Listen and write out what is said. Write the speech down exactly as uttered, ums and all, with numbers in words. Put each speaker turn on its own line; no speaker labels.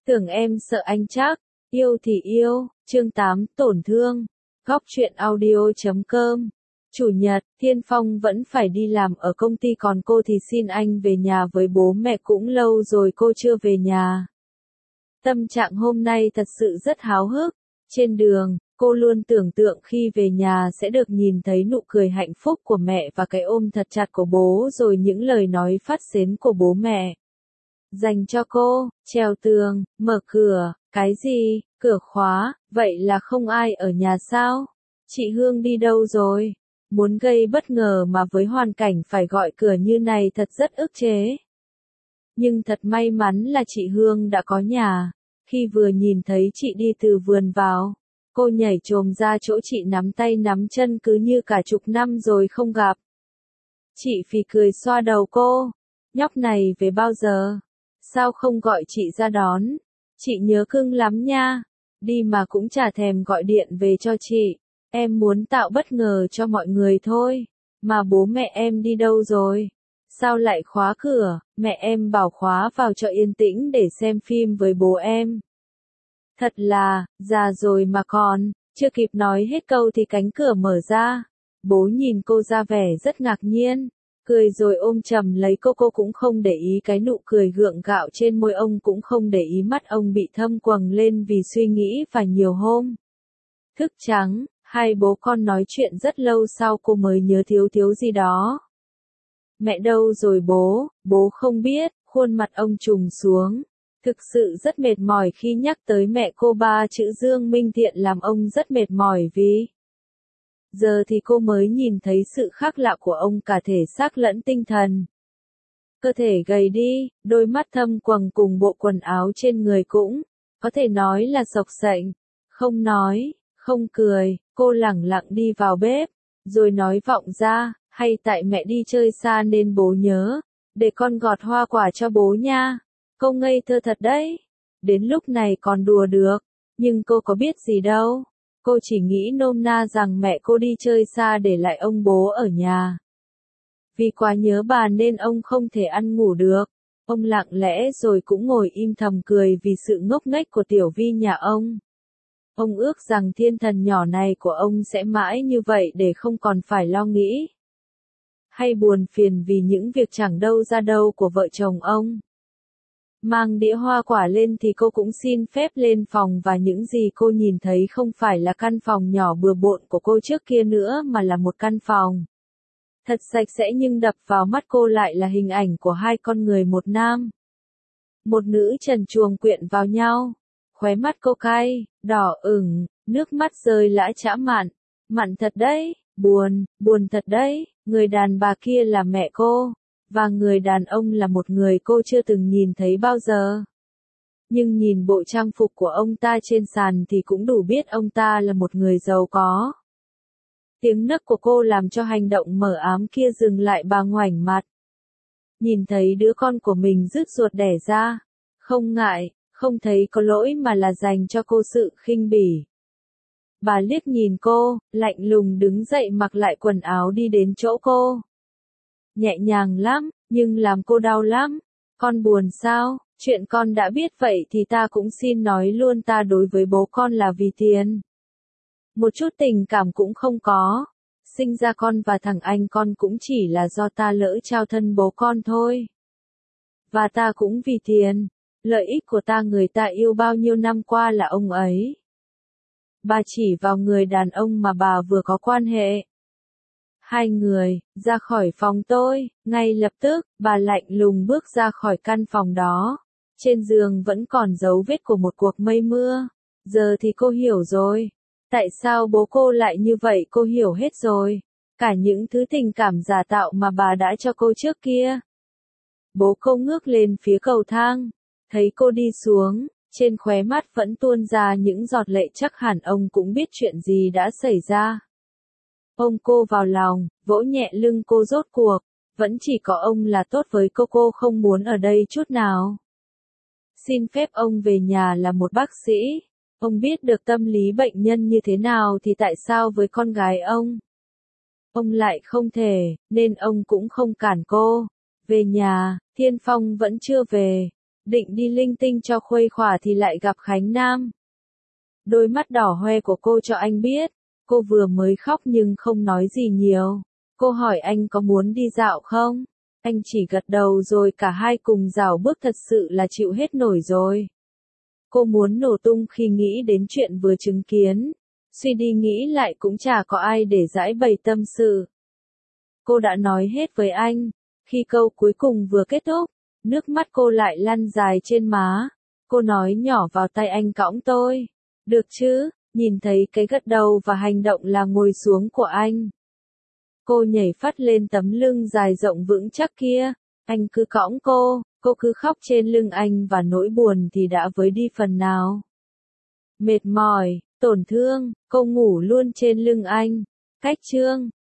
Tưởng em sợ anh chắc, yêu thì yêu, chương tám, tổn thương. Góc truyện audio chấm com. Chủ nhật, Thiên Phong vẫn phải đi làm ở công ty còn cô thì xin anh về nhà với bố mẹ, cũng lâu rồi cô chưa về nhà. Tâm trạng hôm nay thật sự rất háo hức. Trên đường, cô luôn tưởng tượng khi về nhà sẽ được nhìn thấy nụ cười hạnh phúc của mẹ và cái ôm thật chặt của bố, rồi những lời nói phát sến của bố mẹ dành cho cô. Trèo tường, mở cửa, cái gì, cửa khóa, vậy là không ai ở nhà sao? Chị Hương đi đâu rồi? Muốn gây bất ngờ mà với hoàn cảnh phải gọi cửa như này thật rất ức chế. Nhưng thật may mắn là chị Hương đã có nhà. Khi vừa nhìn thấy chị đi từ vườn vào, cô nhảy chồm ra chỗ chị, nắm tay nắm chân cứ như cả chục năm rồi không gặp. Chị phì cười xoa đầu cô. Nhóc này về bao giờ? Sao không gọi chị ra đón? Chị nhớ cưng lắm nha. Đi mà cũng chả thèm gọi điện về cho chị. Em muốn tạo bất ngờ cho mọi người thôi. Mà bố mẹ em đi đâu rồi? Sao lại khóa cửa? Mẹ em bảo khóa vào cho yên tĩnh để xem phim với bố em. Thật là, già rồi mà còn, chưa kịp nói hết câu thì cánh cửa mở ra. Bố nhìn cô ra vẻ rất ngạc nhiên, cười rồi ôm chầm lấy cô. Cô cũng không để ý cái nụ cười gượng gạo trên môi ông, cũng không để ý mắt ông bị thâm quầng lên vì suy nghĩ và nhiều hôm thức trắng. Hai bố con nói chuyện rất lâu sau cô mới nhớ thiếu thiếu gì đó. Mẹ đâu rồi bố? Bố không biết. Khuôn mặt ông trùng xuống. Thực sự rất mệt mỏi khi nhắc tới mẹ cô. Ba chữ Dương Minh Thiện làm ông rất mệt mỏi vì giờ thì cô mới nhìn thấy sự khác lạ của ông cả thể xác lẫn tinh thần. Cơ thể gầy đi, đôi mắt thâm quầng cùng bộ quần áo trên người cũng có thể nói là xộc xệch. Không nói, không cười, cô lẳng lặng đi vào bếp, rồi nói vọng ra, hay tại mẹ đi chơi xa nên bố nhớ, để con gọt hoa quả cho bố nha. Cô ngây thơ thật đấy, đến lúc này còn đùa được, nhưng cô có biết gì đâu. Cô chỉ nghĩ nôm na rằng mẹ cô đi chơi xa để lại ông bố ở nhà. Vì quá nhớ bà nên ông không thể ăn ngủ được. Ông lặng lẽ rồi cũng ngồi im thầm cười vì sự ngốc nghếch của Tiểu Vi nhà ông. Ông ước rằng thiên thần nhỏ này của ông sẽ mãi như vậy để không còn phải lo nghĩ hay buồn phiền vì những việc chẳng đâu ra đâu của vợ chồng ông. Mang đĩa hoa quả lên thì cô cũng xin phép lên phòng, và những gì cô nhìn thấy không phải là căn phòng nhỏ bừa bộn của cô trước kia nữa mà là một căn phòng thật sạch sẽ, nhưng đập vào mắt cô lại là hình ảnh của hai con người, một nam, một nữ trần truồng quyện vào nhau. Khóe mắt cô cay, đỏ ửng, nước mắt rơi lã chã mặn. Mặn thật đấy, buồn, buồn thật đấy. Người đàn bà kia là mẹ cô, và người đàn ông là một người cô chưa từng nhìn thấy bao giờ. Nhưng nhìn bộ trang phục của ông ta trên sàn thì cũng đủ biết ông ta là một người giàu có. Tiếng nấc của cô làm cho hành động mờ ám kia dừng lại. Bà ngoảnh mặt, nhìn thấy đứa con của mình rứt ruột đẻ ra. Không ngại, không thấy có lỗi mà là dành cho cô sự khinh bỉ. Bà liếc nhìn cô, lạnh lùng đứng dậy mặc lại quần áo đi đến chỗ cô. Nhẹ nhàng lắm, nhưng làm cô đau lắm. Con buồn sao? Chuyện con đã biết vậy thì ta cũng xin nói luôn, ta đối với bố con là vì tiền. Một chút tình cảm cũng không có. Sinh ra con và thằng anh con cũng chỉ là do ta lỡ trao thân bố con thôi. Và ta cũng vì tiền. Lợi ích của ta, người ta yêu bao nhiêu năm qua là ông ấy. Bà chỉ vào người đàn ông mà bà vừa có quan hệ. Hai người, ra khỏi phòng tôi, ngay lập tức, bà lạnh lùng bước ra khỏi căn phòng đó. Trên giường vẫn còn dấu vết của một cuộc mây mưa. Giờ thì cô hiểu rồi. Tại sao bố cô lại như vậy, cô hiểu hết rồi. Cả những thứ tình cảm giả tạo mà bà đã cho cô trước kia. Bố cô ngước lên phía cầu thang, thấy cô đi xuống, trên khóe mắt vẫn tuôn ra những giọt lệ, chắc hẳn ông cũng biết chuyện gì đã xảy ra. Ôm cô vào lòng, vỗ nhẹ lưng cô. Rốt cuộc, vẫn chỉ có ông là tốt với cô, cô không muốn ở đây chút nào. Xin phép ông về nhà là một bác sĩ. Ông biết được tâm lý bệnh nhân như thế nào, thì tại sao với con gái ông, ông lại không thể, nên ông cũng không cản cô. Về nhà, Thiên Phong vẫn chưa về. Định đi linh tinh cho khuây khỏa thì lại gặp Khánh Nam. Đôi mắt đỏ hoe của cô cho anh biết, cô vừa mới khóc nhưng không nói gì nhiều. Cô hỏi anh có muốn đi dạo không? Anh chỉ gật đầu rồi cả hai cùng dạo bước, thật sự là chịu hết nổi rồi. Cô muốn nổ tung khi nghĩ đến chuyện vừa chứng kiến. Suy đi nghĩ lại cũng chả có ai để giải bày tâm sự. Cô đã nói hết với anh. Khi câu cuối cùng vừa kết thúc, nước mắt cô lại lăn dài trên má. Cô nói nhỏ vào tay anh, cõng tôi. Được chứ? Nhìn thấy cái gật đầu và hành động là ngồi xuống của anh. Cô nhảy phắt lên tấm lưng dài rộng vững chắc kia. Anh cứ cõng cô, cô cứ khóc trên lưng anh và nỗi buồn thì đã vơi đi phần nào. Mệt mỏi, tổn thương, cô ngủ luôn trên lưng anh. Cách chương